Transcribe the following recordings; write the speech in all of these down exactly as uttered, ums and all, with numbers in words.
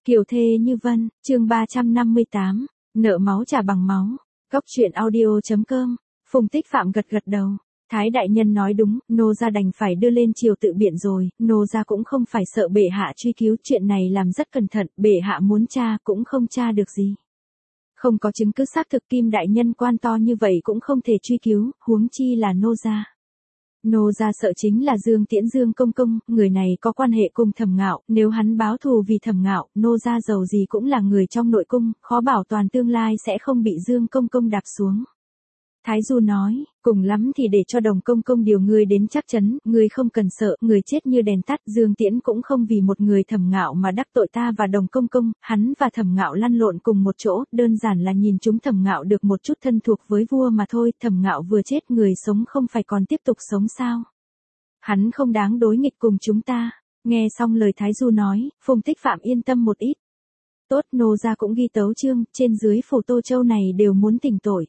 Kiều thê như vân, chương ba trăm năm mươi tám, nợ máu trả bằng máu. Góc truyện audio.com. Phùng Tích Phạm gật gật đầu. Thái đại nhân nói đúng, nô gia đành phải đưa lên triều tự biện rồi, nô gia cũng không phải sợ bệ hạ truy cứu, chuyện này làm rất cẩn thận, bệ hạ muốn tra cũng không tra được gì. Không có chứng cứ xác thực, Kim đại nhân quan to như vậy cũng không thể truy cứu, huống chi là nô gia. Nô gia sợ chính là Dương Tiễn Dương công công, người này có quan hệ cùng Thẩm Ngạo, nếu hắn báo thù vì Thẩm Ngạo, nô gia giàu gì cũng là người trong nội cung, khó bảo toàn tương lai sẽ không bị Dương công công đạp xuống. Thái Du nói, cùng lắm thì để cho Đồng công công điều ngươi đến chắc chắn, ngươi không cần sợ, người chết như đèn tắt, Dương Tiễn cũng không vì một người Thẩm Ngạo mà đắc tội ta và Đồng công công, hắn và Thẩm Ngạo lăn lộn cùng một chỗ, đơn giản là nhìn chúng Thẩm Ngạo được một chút thân thuộc với vua mà thôi, Thẩm Ngạo vừa chết, người sống không phải còn tiếp tục sống sao? Hắn không đáng đối nghịch cùng chúng ta. Nghe xong lời Thái Du nói, Phùng Tích Phạm yên tâm một ít. Tốt, nô gia cũng ghi tấu chương, trên dưới phủ Tô Châu này đều muốn tỉnh tội.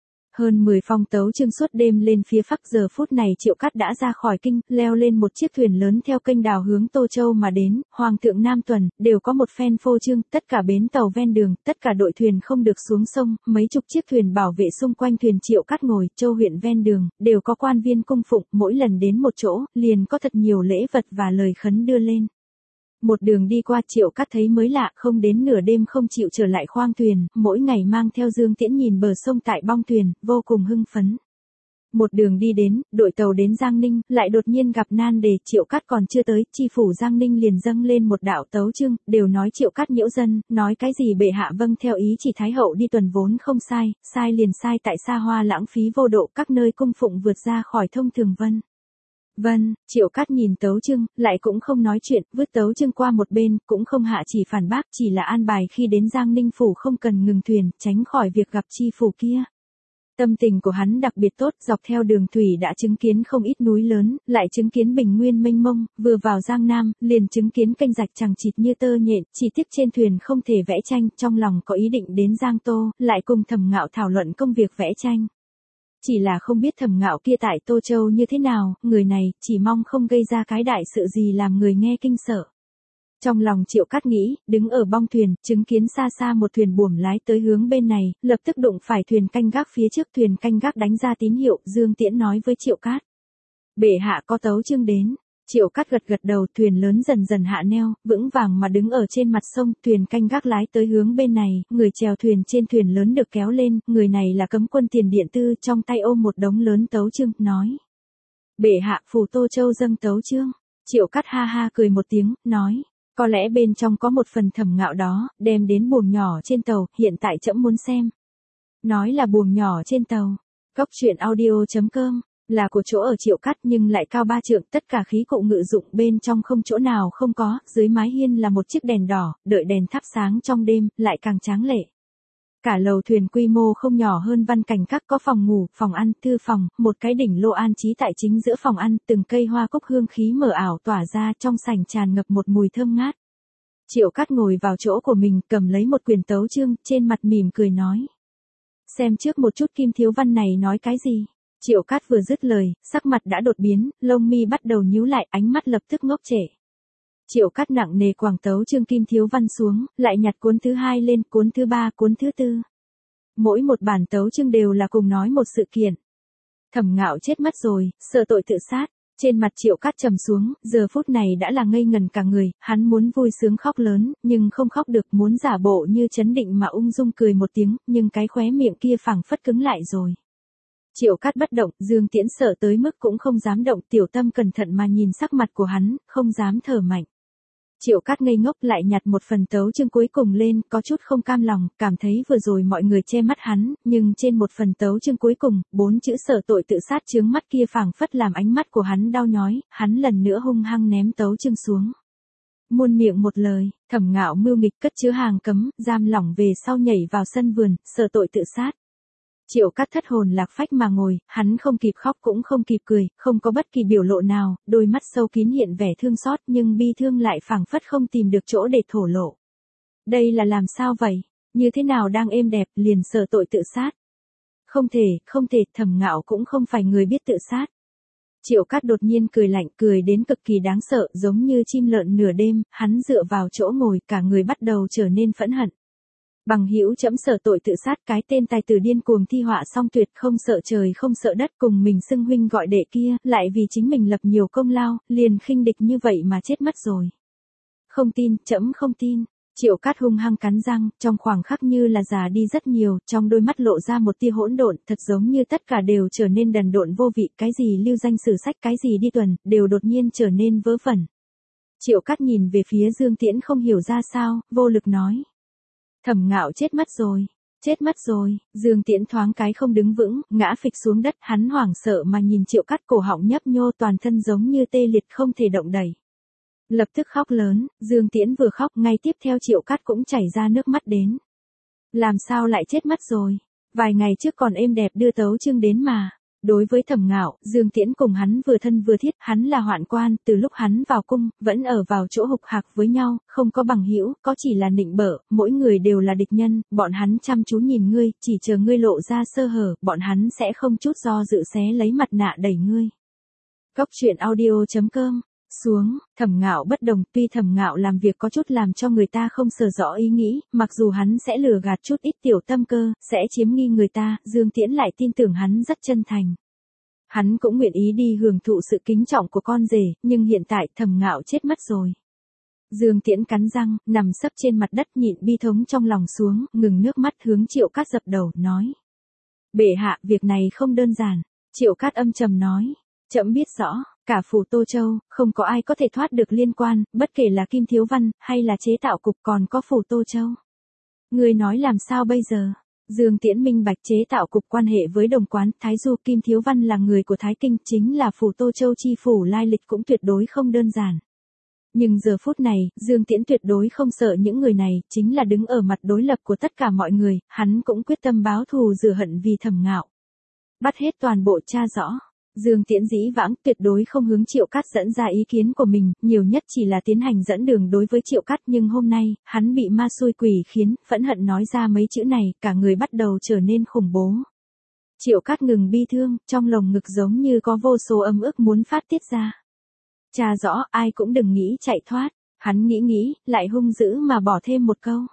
Hơn mười phong tấu chương suốt đêm lên phía Bắc, giờ phút này Triệu Cát đã ra khỏi kinh, leo lên một chiếc thuyền lớn theo kênh đào hướng Tô Châu mà đến, Hoàng thượng Nam Tuần, đều có một phen phô trương, tất cả bến tàu ven đường, tất cả đội thuyền không được xuống sông, mấy chục chiếc thuyền bảo vệ xung quanh thuyền Triệu Cát ngồi, Châu huyện ven đường, đều có quan viên cung phụng, mỗi lần đến một chỗ, liền có thật nhiều lễ vật và lời khấn đưa lên. Một đường đi qua, Triệu Cát thấy mới lạ, không đến nửa đêm không chịu trở lại khoang thuyền, mỗi ngày mang theo Dương Tiễn nhìn bờ sông tại bong thuyền, vô cùng hưng phấn. Một đường đi đến, đội tàu đến Giang Ninh, lại đột nhiên gặp nan đề, Triệu Cát còn chưa tới, chi phủ Giang Ninh liền dâng lên một đạo tấu chương, đều nói Triệu Cát nhiễu dân, nói cái gì bệ hạ vâng theo ý chỉ Thái hậu đi tuần vốn không sai, sai liền sai tại xa hoa lãng phí vô độ, các nơi cung phụng vượt ra khỏi thông thường vân. Vân, Triệu Cát nhìn tấu chương, lại cũng không nói chuyện, vứt tấu chương qua một bên, cũng không hạ chỉ phản bác, chỉ là an bài khi đến Giang Ninh phủ không cần ngừng thuyền, tránh khỏi việc gặp chi phủ kia. Tâm tình của hắn đặc biệt tốt, dọc theo đường thủy đã chứng kiến không ít núi lớn, lại chứng kiến bình nguyên mênh mông, vừa vào Giang Nam, liền chứng kiến kênh rạch chằng chịt như tơ nhện, chỉ tiếc trên thuyền không thể vẽ tranh, trong lòng có ý định đến Giang Tô, lại cùng Thẩm Ngạo thảo luận công việc vẽ tranh. Chỉ là không biết Thẩm Ngạo kia tại Tô Châu như thế nào, người này, chỉ mong không gây ra cái đại sự gì làm người nghe kinh sợ. Trong lòng Triệu Cát nghĩ, đứng ở bong thuyền, chứng kiến xa xa một thuyền buồm lái tới hướng bên này, lập tức đụng phải thuyền canh gác phía trước, thuyền canh gác đánh ra tín hiệu, Dương Tiễn nói với Triệu Cát. Bệ hạ có tấu chương đến. Triệu Cát gật gật đầu, thuyền lớn dần dần hạ neo, vững vàng mà đứng ở trên mặt sông, thuyền canh gác lái tới hướng bên này, người chèo thuyền trên thuyền lớn được kéo lên, người này là cấm quân tiền điện tư, trong tay ôm một đống lớn tấu chương, nói. Bệ hạ phủ Tô Châu dâng tấu chương. Triệu Cát ha ha cười một tiếng, nói. Có lẽ bên trong có một phần Thẩm Ngạo đó, đem đến buồng nhỏ trên tàu, hiện tại trẫm muốn xem. Nói là buồng nhỏ trên tàu. Góc truyện audio.com. Là của chỗ ở Triệu Cát nhưng lại cao ba trượng, tất cả khí cụ ngự dụng bên trong không chỗ nào không có, dưới mái hiên là một chiếc đèn đỏ, đợi đèn thắp sáng trong đêm, lại càng tráng lệ. Cả lầu thuyền quy mô không nhỏ hơn Văn Cảnh Các, có phòng ngủ, phòng ăn, thư phòng, một cái đỉnh lô an trí tại chính giữa phòng ăn, từng cây hoa cúc hương khí mờ ảo tỏa ra, trong sảnh tràn ngập một mùi thơm ngát. Triệu Cát ngồi vào chỗ của mình, cầm lấy một quyển tấu chương, trên mặt mỉm cười nói. Xem trước một chút Kim thiếu văn này nói cái gì. Triệu Cát vừa dứt lời, sắc mặt đã đột biến, lông mi bắt đầu nhíu lại, ánh mắt lập tức ngốc trệ. Triệu Cát nặng nề quàng tấu chương Kim thiếu văn xuống, lại nhặt cuốn thứ hai lên, cuốn thứ ba, cuốn thứ tư. Mỗi một bản tấu chương đều là cùng nói một sự kiện. Thẩm Ngạo chết mất rồi, sợ tội tự sát. Trên mặt Triệu Cát trầm xuống, giờ phút này đã là ngây ngần cả người, hắn muốn vui sướng khóc lớn, nhưng không khóc được, muốn giả bộ như chấn định mà ung dung cười một tiếng, nhưng cái khóe miệng kia phẳng phất cứng lại rồi. Triệu Cát bất động, Dương Tiễn sợ tới mức cũng không dám động, Tiểu Tâm cẩn thận mà nhìn sắc mặt của hắn, không dám thở mạnh. Triệu Cát ngây ngốc lại nhặt một phần tấu chương cuối cùng lên, có chút không cam lòng, cảm thấy vừa rồi mọi người che mắt hắn, nhưng trên một phần tấu chương cuối cùng, bốn chữ sợ tội tự sát chướng mắt kia phảng phất làm ánh mắt của hắn đau nhói, hắn lần nữa hung hăng ném tấu chương xuống. Muôn miệng một lời, Thẩm Ngạo mưu nghịch cất chứa hàng cấm, giam lỏng về sau nhảy vào sân vườn, sợ tội tự sát. Triệu Cát thất hồn lạc phách mà ngồi, hắn không kịp khóc cũng không kịp cười, không có bất kỳ biểu lộ nào, đôi mắt sâu kín hiện vẻ thương xót nhưng bi thương lại phảng phất không tìm được chỗ để thổ lộ. Đây là làm sao vậy? Như thế nào đang êm đẹp, liền sợ tội tự sát? Không thể, không thể, Thẩm Ngạo cũng không phải người biết tự sát. Triệu Cát đột nhiên cười lạnh, cười đến cực kỳ đáng sợ, giống như chim lợn nửa đêm, hắn dựa vào chỗ ngồi, cả người bắt đầu trở nên phẫn hận. Bằng hữu trẫm sở tội tự sát, cái tên tài tử điên cuồng thi họa song tuyệt, không sợ trời không sợ đất, cùng mình xưng huynh gọi đệ kia, lại vì chính mình lập nhiều công lao, liền khinh địch như vậy mà chết mất rồi. Không tin, trẫm không tin. Triệu Cát hung hăng cắn răng, trong khoảng khắc như là già đi rất nhiều, trong đôi mắt lộ ra một tia hỗn độn, thật giống như tất cả đều trở nên đần độn vô vị, cái gì lưu danh sử sách, cái gì đi tuần, đều đột nhiên trở nên vớ vẩn. Triệu Cát nhìn về phía Dương Tiễn không hiểu ra sao, vô lực nói. Thẩm Ngạo chết mất rồi, chết mất rồi. Dương Tiễn thoáng cái không đứng vững, ngã phịch xuống đất, hắn hoảng sợ mà nhìn Triệu Cát, cổ họng nhấp nhô, toàn thân giống như tê liệt không thể động đậy. Lập tức khóc lớn, Dương Tiễn vừa khóc, ngay tiếp theo Triệu Cát cũng chảy ra nước mắt đến. Làm sao lại chết mất rồi? Vài ngày trước còn êm đẹp đưa tấu chương đến mà. Đối với Thẩm Ngạo, Dương Tiễn cùng hắn vừa thân vừa thiết, hắn là hoạn quan, từ lúc hắn vào cung, vẫn ở vào chỗ hục hạc với nhau, không có bằng hữu, có chỉ là nịnh bợ, mỗi người đều là địch nhân, bọn hắn chăm chú nhìn ngươi, chỉ chờ ngươi lộ ra sơ hở, bọn hắn sẽ không chút do dự xé lấy mặt nạ đẩy ngươi. Cốc truyện audio chấm com Xuống, Thẩm Ngạo bất đồng, tuy Thẩm Ngạo làm việc có chút làm cho người ta không sờ rõ ý nghĩ, mặc dù hắn sẽ lừa gạt chút ít tiểu tâm cơ, sẽ chiếm nghi người ta, Dương Tiễn lại tin tưởng hắn rất chân thành. Hắn cũng nguyện ý đi hưởng thụ sự kính trọng của con rể, nhưng hiện tại Thẩm Ngạo chết mất rồi. Dương Tiễn cắn răng, nằm sấp trên mặt đất nhịn bi thống trong lòng xuống, ngừng nước mắt hướng Triệu Cát dập đầu, nói. Bệ hạ, việc này không đơn giản. Triệu Cát âm trầm nói. Trẫm biết rõ, cả phủ Tô Châu, không có ai có thể thoát được liên quan, bất kể là Kim Thiếu Văn, hay là chế tạo cục còn có phủ Tô Châu. Ngươi nói làm sao bây giờ? Dương Tiễn minh bạch chế tạo cục quan hệ với đồng quán, Thái Du Kim Thiếu Văn là người của Thái Kinh, chính là phủ Tô Châu chi phủ lai lịch cũng tuyệt đối không đơn giản. Nhưng giờ phút này, Dương Tiễn tuyệt đối không sợ những người này, chính là đứng ở mặt đối lập của tất cả mọi người, hắn cũng quyết tâm báo thù rửa hận vì Thẩm Ngạo. Bắt hết toàn bộ tra rõ. Dương Tiễn dĩ vãng tuyệt đối không hướng Triệu Cát dẫn ra ý kiến của mình, nhiều nhất chỉ là tiến hành dẫn đường đối với Triệu Cát, nhưng hôm nay, hắn bị ma xui quỷ khiến, phẫn hận nói ra mấy chữ này, cả người bắt đầu trở nên khủng bố. Triệu Cát ngừng bi thương, trong lồng ngực giống như có vô số âm ức muốn phát tiết ra. Tra rõ, ai cũng đừng nghĩ chạy thoát, hắn nghĩ nghĩ, lại hung dữ mà bỏ thêm một câu.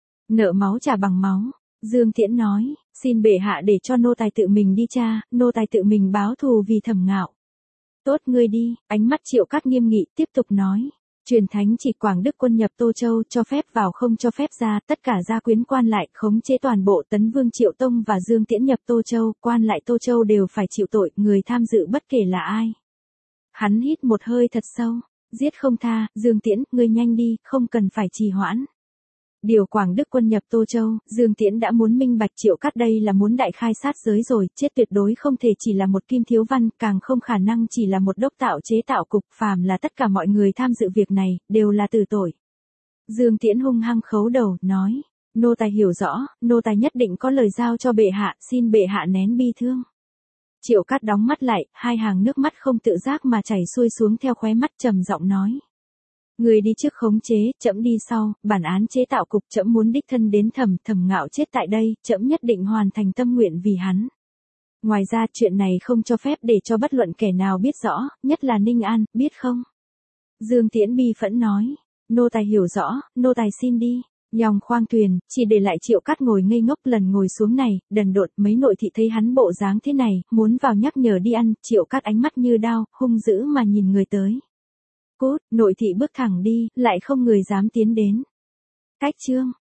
Nợ máu trả bằng máu. Dương Tiễn nói, xin bệ hạ để cho nô tài tự mình đi tra, nô tài tự mình báo thù vì Thẩm Ngạo. Tốt, ngươi đi. Ánh mắt Triệu Cát nghiêm nghị, tiếp tục nói. Truyền thánh chỉ Quảng Đức quân nhập Tô Châu, cho phép vào không cho phép ra, tất cả gia quyến quan lại, khống chế toàn bộ Tấn Vương Triệu Tông và Dương Tiễn nhập Tô Châu, quan lại Tô Châu đều phải chịu tội, người tham dự bất kể là ai. Hắn hít một hơi thật sâu, giết không tha, Dương Tiễn, ngươi nhanh đi, không cần phải trì hoãn. Điều Quảng Đức quân nhập Tô Châu, Dương Tiễn đã muốn minh bạch Triệu Cát đây là muốn đại khai sát giới rồi, chết tuyệt đối không thể chỉ là một Kim Thiếu Văn, càng không khả năng chỉ là một đốc tạo chế tạo cục, phàm là tất cả mọi người tham dự việc này, đều là tử tội. Dương Tiễn hung hăng khấu đầu, nói, nô tài hiểu rõ, nô tài nhất định có lời giao cho bệ hạ, xin bệ hạ nén bi thương. Triệu Cát đóng mắt lại, hai hàng nước mắt không tự giác mà chảy xuôi xuống theo khóe mắt, trầm giọng nói. Người đi trước khống chế, trẫm đi sau, bản án chế tạo cục trẫm muốn đích thân đến Thẩm, Thẩm Ngạo chết tại đây, trẫm nhất định hoàn thành tâm nguyện vì hắn. Ngoài ra, chuyện này không cho phép để cho bất luận kẻ nào biết rõ, nhất là Ninh An, biết không? Dương Tiễn bi phẫn nói, nô tài hiểu rõ, nô tài xin đi. Nhòng khoang thuyền, chỉ để lại Triệu Cát ngồi ngây ngốc, lần ngồi xuống này, đần độn, mấy nội thị thấy hắn bộ dáng thế này, muốn vào nhắc nhở đi ăn, Triệu Cát ánh mắt như đao, hung dữ mà nhìn người tới. Cút, nội thị bước thẳng đi, lại không người dám tiến đến. Cách chương.